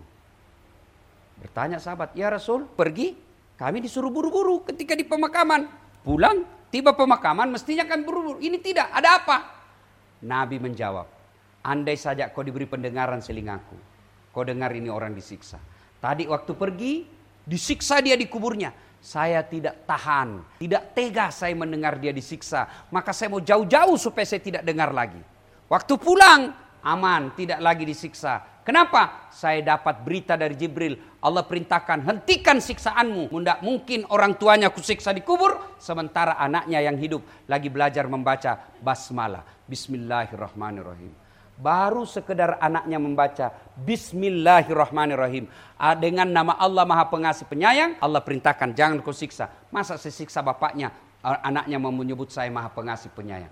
Bertanya sahabat, "Ya Rasul, pergi? Kami disuruh buru-buru ketika di pemakaman. Pulang, tiba pemakaman, mestinya kan buru-buru. Ini tidak, ada apa?" Nabi menjawab, "Andai saja kau diberi pendengaran selingaku, kau dengar ini orang disiksa. Tadi waktu pergi, disiksa dia di kuburnya. Saya tidak tahan, tidak tega saya mendengar dia disiksa. Maka saya mau jauh-jauh supaya saya tidak dengar lagi. Waktu pulang, aman, tidak lagi disiksa. Kenapa? Saya dapat berita dari Jibril. Allah perintahkan, hentikan siksaanmu. Tidak mungkin orang tuanya kusiksa di kubur, sementara anaknya yang hidup lagi belajar membaca basmalah. Bismillahirrahmanirrahim. Baru sekedar anaknya membaca Bismillahirrahmanirrahim, dengan nama Allah Maha Pengasih Penyayang, Allah perintahkan jangan kau siksa. Masa saya siksa bapaknya, anaknya mau menyebut saya Maha Pengasih Penyayang.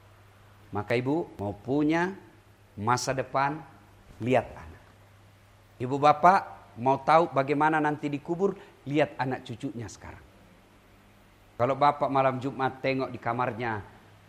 Maka ibu mau punya masa depan, lihat anak. Ibu bapak Mau tahu bagaimana nanti dikubur? Lihat anak cucunya sekarang. Kalau bapak malam Jumat tengok di kamarnya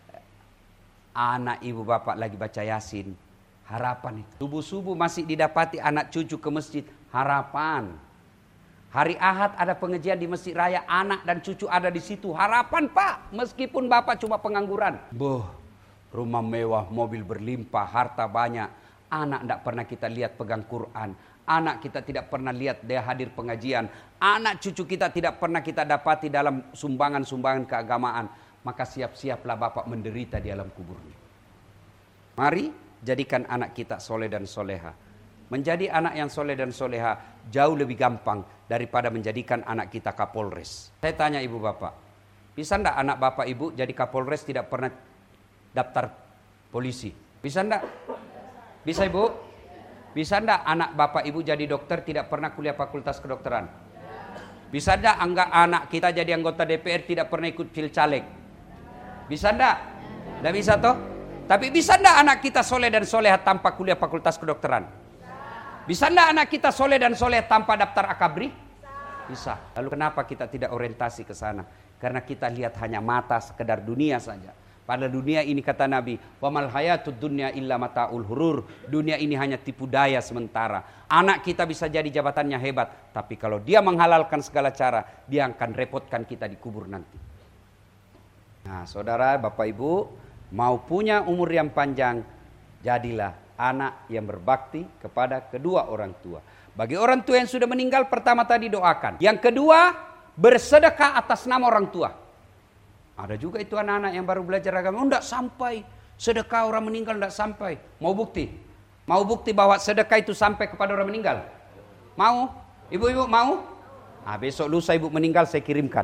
anak ibu bapak lagi baca Yasin, harapan itu. Subuh-subuh masih didapati anak cucu ke masjid, harapan. Hari Ahad ada pengajian di Masjid Raya, anak dan cucu ada di situ, harapan Pak. Meskipun bapak cuma pengangguran. Boh, rumah mewah, mobil berlimpah, harta banyak. Anak tidak pernah kita lihat pegang Quran. Anak kita tidak pernah lihat dia hadir pengajian. Anak cucu kita tidak pernah kita dapati dalam sumbangan-sumbangan keagamaan. Maka siap-siaplah bapak menderita di alam kuburnya. Mari jadikan anak kita soleh dan soleha. Menjadi anak yang soleh dan soleha jauh lebih gampang daripada menjadikan anak kita Kapolres. Saya tanya ibu bapak, bisa enggak anak bapak ibu jadi Kapolres tidak pernah daftar polisi? Bisa enggak? Bisa ibu? Bisa enggak anak bapak ibu jadi dokter tidak pernah kuliah fakultas kedokteran? Bisa enggak enggak anak kita jadi anggota D P R tidak pernah ikut pilcaleg? Bisa enggak? Enggak bisa toh? Tapi bisa enggak anak kita soleh dan soleha tanpa kuliah fakultas kedokteran? Bisa enggak anak kita soleh dan soleh tanpa daftar akabri? Bisa. Lalu kenapa kita tidak orientasi ke sana? Karena kita lihat hanya mata sekedar dunia saja. Pada dunia ini kata Nabi, wa mal hayatud dunya illa mataul hurur. Dunia ini hanya tipu daya sementara. Anak kita bisa jadi jabatannya hebat, tapi kalau dia menghalalkan segala cara, dia akan repotkan kita di kubur nanti. Nah, saudara, Bapak Ibu, mau punya umur yang panjang, jadilah anak yang berbakti kepada kedua orang tua. Bagi orang tua yang sudah meninggal, pertama tadi doakan. Yang kedua, bersedekah atas nama orang tua. Ada juga itu anak-anak yang baru belajar agama, oh enggak sampai. Sedekah orang meninggal enggak sampai. Mau bukti? Mau bukti bahwa sedekah itu sampai kepada orang meninggal? Mau? Ibu-ibu mau? Nah, besok lusa ibu meninggal saya kirimkan.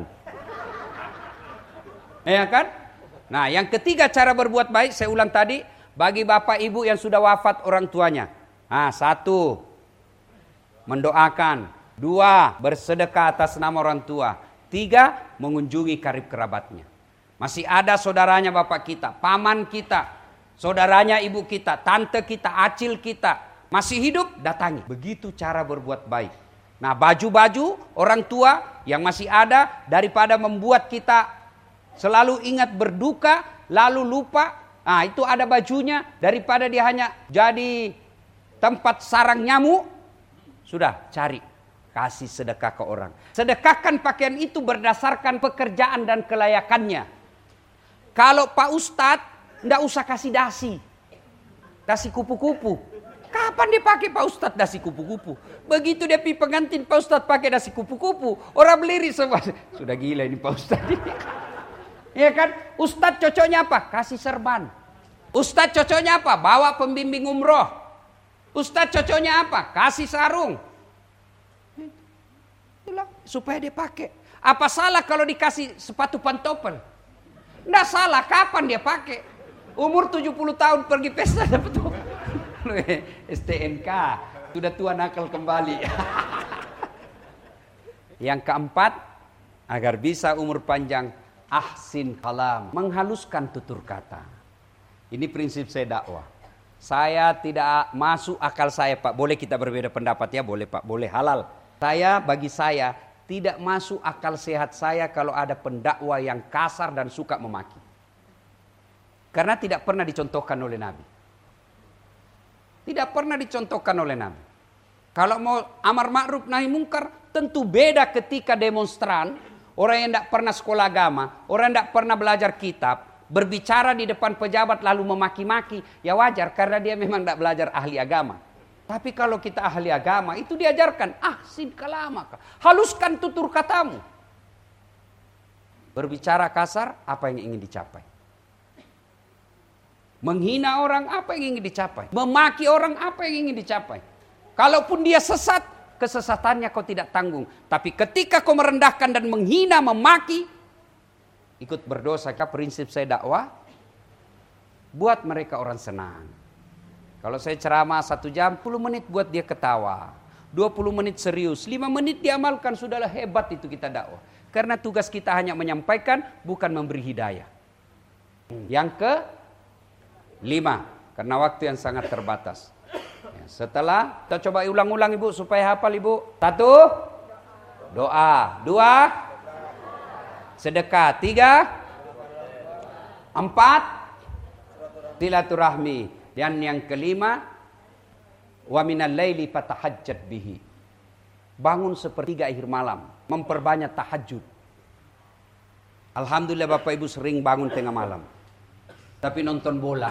Ya kan? Nah, yang ketiga cara berbuat baik, saya ulang tadi, bagi bapak ibu yang sudah wafat orang tuanya. Nah, satu, mendoakan. Dua, bersedekah atas nama orang tua. Tiga, mengunjungi karib kerabatnya. Masih ada saudaranya bapak kita, paman kita, saudaranya ibu kita, tante kita, acil kita, masih hidup, datangi. Begitu cara berbuat baik. Nah, baju-baju orang tua yang masih ada, daripada membuat kita selalu ingat berduka, lalu lupa. Nah, itu ada bajunya, daripada dia hanya jadi tempat sarang nyamuk. Sudah, cari, kasih sedekah ke orang. Sedekahkan pakaian itu berdasarkan pekerjaan dan kelayakannya. Kalau Pak Ustadz, enggak usah kasih dasi. Dasi kupu-kupu. Kapan dia pakai Pak Ustadz dasi kupu-kupu? Begitu dia pergi pengantin, Pak Ustadz pakai dasi kupu-kupu. Orang belirik semua. Sudah gila ini Pak Ustadz ini. Ya kan? Ustadz cocoknya apa? Kasih serban. Ustadz cocoknya apa? Bawa pembimbing umroh. Ustadz cocoknya apa? Kasih sarung. Itulah supaya dia pakai. Apa salah kalau dikasih sepatu pantopel? Nggak salah, kapan dia pakai? Umur tujuh puluh tahun pergi pesta dapat S T N K. Sudah tua nakal kembali. Yang keempat, agar bisa umur panjang, ahsin kalam, menghaluskan tutur kata. Ini prinsip saya dakwah. Saya tidak masuk akal saya, Pak. Boleh kita berbeda pendapat ya, boleh Pak, boleh halal. Saya, bagi saya, tidak masuk akal sehat saya kalau ada pendakwa yang kasar dan suka memaki. Karena tidak pernah dicontohkan oleh Nabi. Tidak pernah dicontohkan oleh Nabi. Kalau mau amar ma'ruf nahi mungkar, tentu beda ketika demonstran, orang yang tidak pernah sekolah agama, orang yang tidak pernah belajar kitab, berbicara di depan pejabat lalu memaki-maki, ya wajar karena dia memang tidak belajar ahli agama. Tapi kalau kita ahli agama, itu diajarkan, ahsin kalamaka, haluskan tutur katamu. Berbicara kasar, apa yang ingin dicapai? Menghina orang, apa yang ingin dicapai? Memaki orang, apa yang ingin dicapai? Kalaupun dia sesat, kesesatannya kau tidak tanggung. Tapi ketika kau merendahkan dan menghina, memaki, ikut berdosa. Prinsip saya dakwah, buat mereka orang senang. Kalau saya ceramah satu jam, sepuluh menit buat dia ketawa. dua puluh menit serius, lima menit diamalkan, sudahlah hebat itu kita dakwah. Karena tugas kita hanya menyampaikan, bukan memberi hidayah. Yang ke lima, karena waktu yang sangat terbatas. Ya, setelah, kita coba ulang-ulang ibu supaya hafal ibu. Satu, doa. Dua, sedekah. Tiga, empat, silaturahmi. Dan yang kelima, wa minal laili fatahajjat bihi. Bangun sepertiga akhir malam, memperbanyak tahajud. Alhamdulillah Bapak Ibu sering bangun tengah malam. Tapi nonton bola.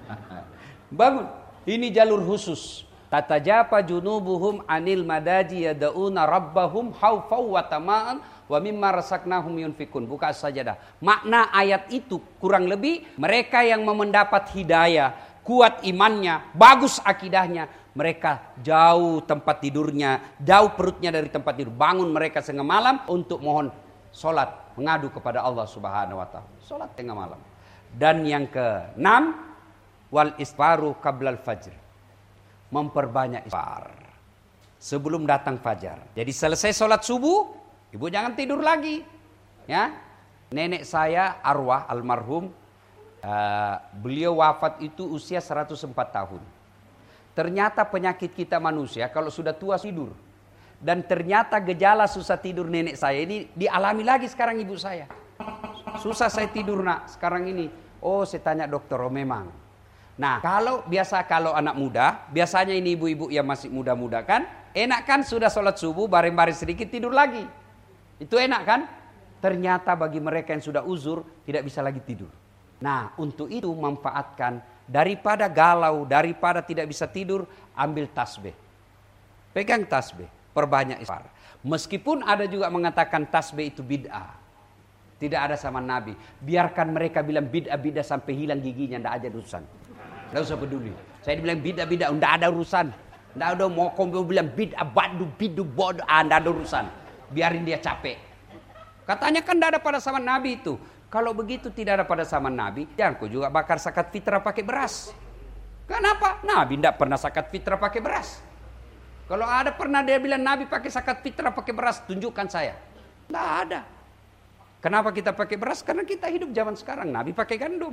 Bangun. Ini jalur khusus. Tatajapa junubuhum anil madaji yada'una rabbahum khaufaw wa tama'an wa mimma razaqnahum yunfikun. Buka sajadah. Makna ayat itu kurang lebih mereka yang mendapat hidayah, kuat imannya, bagus akidahnya, mereka jauh tempat tidurnya, jauh perutnya dari tempat tidur. Bangun mereka tengah malam untuk mohon solat, mengadu kepada Allah Subhanahu wa taala. Solat tengah malam. Dan yang keenam, wal isfaru qablal fajr. Memperbanyak istighfar sebelum datang fajar. Jadi selesai sholat subuh, ibu jangan tidur lagi. Ya, nenek saya arwah almarhum, uh, beliau wafat itu usia seratus empat tahun. Ternyata penyakit kita manusia kalau sudah tua tidur. Dan ternyata gejala susah tidur nenek saya ini dialami lagi sekarang ibu saya. Susah saya tidur nak sekarang ini. Oh saya tanya dokter, oh memang. Nah, kalau biasa kalau anak muda, biasanya ini ibu-ibu yang masih muda-muda kan, enak kan sudah sholat subuh, bareng-bareng sedikit tidur lagi. Itu enak kan? Ternyata bagi mereka yang sudah uzur, tidak bisa lagi tidur. Nah, untuk itu manfaatkan, daripada galau, daripada tidak bisa tidur, ambil tasbih. Pegang tasbih, perbanyak istighfar. Meskipun ada juga mengatakan tasbih itu bid'ah. Tidak ada sama Nabi. Biarkan mereka bilang bid'ah-bid'ah sampai hilang giginya, tidak ada urusan. Tidak usah peduli. Saya dibilang bid'ah-bid'ah, tidak ada urusan. Tidak ada mau kamu bilang bid'ah, badu, bidu, bodoh, tidak ada urusan. Biarin dia capek. Katanya kan tidak ada pada zaman Nabi itu. Kalau begitu tidak ada pada zaman Nabi, jangan kau juga bakar zakat fitrah pakai beras. Kenapa? Nabi tidak pernah zakat fitrah pakai beras. Kalau ada pernah dia bilang Nabi pakai zakat fitrah pakai beras, tunjukkan saya. Tidak ada. Kenapa kita pakai beras? Karena kita hidup zaman sekarang. Nabi pakai gandum.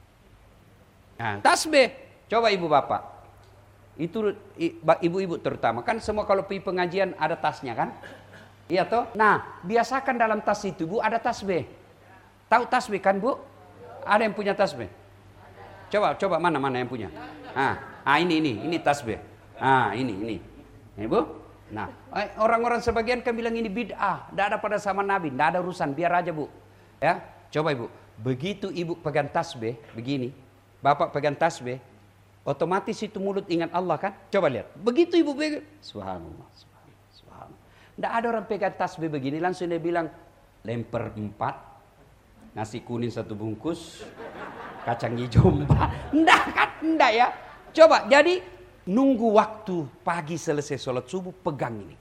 Nah, tasbih, coba ibu bapak, itu ibu-ibu terutama kan semua kalau pergi pengajian ada tasnya kan, iya toh. Nah biasakan dalam tas itu bu ada tasbih. Tahu tasbih kan bu? Ada yang punya tasbih? Coba coba mana mana yang punya? Ah, ah ini ini ini tasbih. Ah ini ini, ini bu. Nah orang-orang sebagian kan bilang ini bid'ah, tidak ada pada zaman Nabi, tidak ada urusan, biar aja bu. Ya, coba ibu, begitu ibu pegang tasbih begini. Bapak pegang tasbih, otomatis itu mulut ingat Allah kan? Coba lihat. Begitu ibu pegang, subhanallah, subhanallah, subhanallah. Tidak ada orang pegang tasbih begini, langsung dia bilang, lemper empat, nasi kuning satu bungkus, kacang hijau empat. Tidak kan? Tidak ya. Coba, jadi nunggu waktu pagi selesai sholat subuh, pegang ini.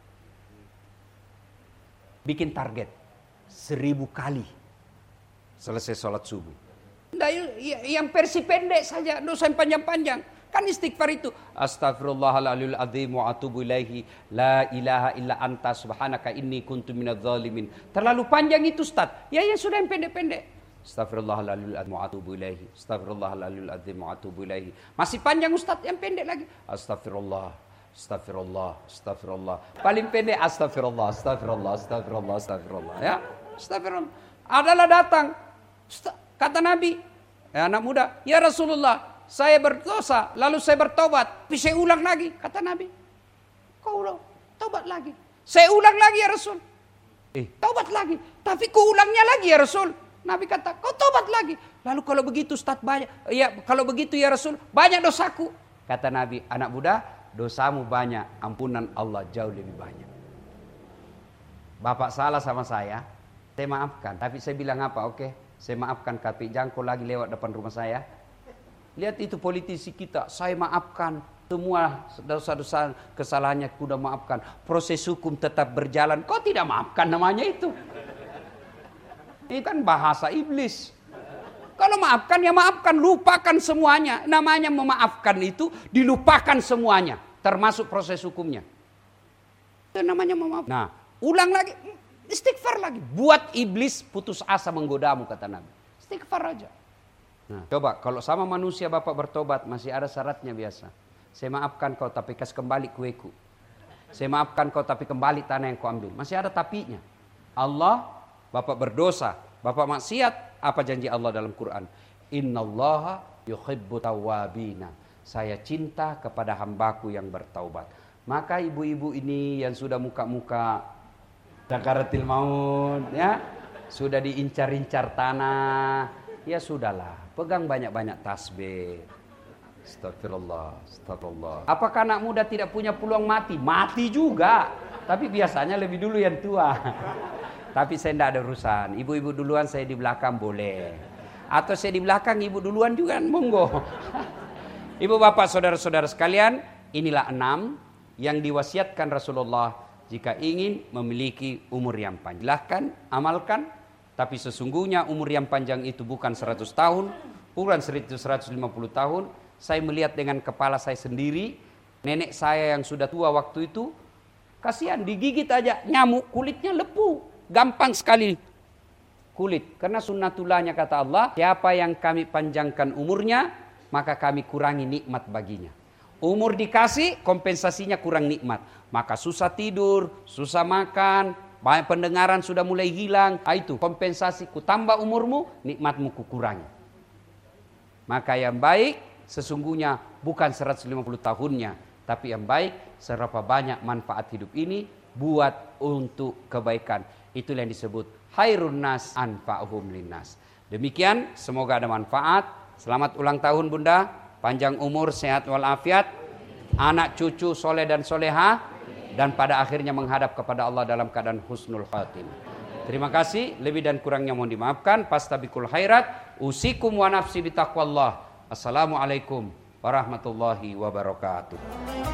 Bikin target, seribu kali selesai sholat subuh. Nah, yang versi pendek saja, dosa yang panjang-panjang. Kan istighfar itu. Astaghfirullahaladzim azim wa atubu ilaihi. La ilaha illa anta subhanaka inni kuntu minadz zalimin. Terlalu panjang itu Ustaz. Ya ya sudah yang pendek-pendek. Astaghfirullahaladzim wa atubu ilaihi. Astaghfirullahaladzim azim wa atubu ilaihi. Masih panjang Ustaz, yang pendek lagi. Astagfirullah. Astagfirullah. Astagfirullah. Paling pendek astagfirullah. Astagfirullah. Astagfirullah. Astagfirullah. Ya. Astagfirullah. Adalah datang. Kata Nabi, ya anak muda, ya Rasulullah, saya berdosa, lalu saya bertobat, tapi saya ulang lagi. Kata Nabi, kau ulang, tobat lagi. Saya ulang lagi ya Rasul. Eh, tobat lagi, tapi kau ulangnya lagi ya Rasul. Nabi kata, kau tobat lagi. Lalu kalau begitu Ustaz banyak, ya kalau begitu ya Rasul, banyak dosaku. Kata Nabi, anak muda, dosamu banyak, ampunan Allah jauh lebih banyak. Bapak salah sama saya, saya maafkan. Tapi saya bilang apa? Oke. Okay. Saya maafkan tapi jangan kau lagi lewat depan rumah saya. Lihat itu politisi kita, saya maafkan semua dosa-dosa kesalahannya kuda maafkan. Proses hukum tetap berjalan. Kau tidak maafkan namanya itu. Ini kan bahasa iblis. Kalau maafkan ya maafkan, lupakan semuanya. Namanya memaafkan itu dilupakan semuanya, termasuk proses hukumnya. Itu namanya memaafkan. Nah, ulang lagi. Istighfar lagi. Buat iblis putus asa menggodamu, kata Nabi. Istighfar aja. Nah, coba kalau sama manusia bapak bertobat masih ada syaratnya biasa. Saya maafkan kau tapi kasih kembali kueku. Saya maafkan kau tapi kembali tanah yang kau ambil. Masih ada tapinya. Allah, bapak berdosa, bapak maksiat, apa janji Allah dalam Quran? Innallaha yuhibbu tawwabina. Saya cinta kepada hambaku yang bertaubat. Maka ibu-ibu ini yang sudah muka-muka sakaratil maut, ya, sudah diincar-incar tanah, ya sudahlah, pegang banyak-banyak tasbih. Astagfirullah, astagfirullah. Apakah anak muda tidak punya peluang mati? Mati juga, tapi biasanya lebih dulu yang tua. Tapi saya tidak ada urusan. Ibu-ibu duluan, saya di belakang boleh. Atau saya di belakang, ibu duluan juga, monggo. Ibu bapak saudara-saudara sekalian, inilah enam yang diwasiatkan Rasulullah jika ingin memiliki umur yang panjang. Silahkan amalkan, tapi sesungguhnya umur yang panjang itu bukan seratus tahun, bukan seratus lima puluh tahun. Saya melihat dengan kepala saya sendiri, nenek saya yang sudah tua waktu itu, kasihan digigit aja nyamuk, kulitnya lepuh, gampang sekali kulit. Karena sunnatullahnya kata Allah, siapa yang kami panjangkan umurnya, maka kami kurangi nikmat baginya. Umur dikasih, kompensasinya kurang nikmat. Maka susah tidur, susah makan, banyak pendengaran sudah mulai hilang. Ah, itu kompensasi, ku tambah umurmu, nikmatmu ku kurangi. Maka yang baik sesungguhnya bukan seratus lima puluh tahunnya, tapi yang baik seberapa banyak manfaat hidup ini buat untuk kebaikan. Itulah yang disebut khairun nas anfa'uhum linnas. Demikian, semoga ada manfaat. Selamat ulang tahun Bunda, panjang umur, sehat walafiat, anak cucu soleh dan soleha, dan pada akhirnya menghadap kepada Allah dalam keadaan husnul khatimah. Terima kasih, lebih dan kurangnya mohon dimaafkan. Fastabiqul khairat, usikum wa nafsi bitaqwallah. Assalamualaikum warahmatullahi wabarakatuh.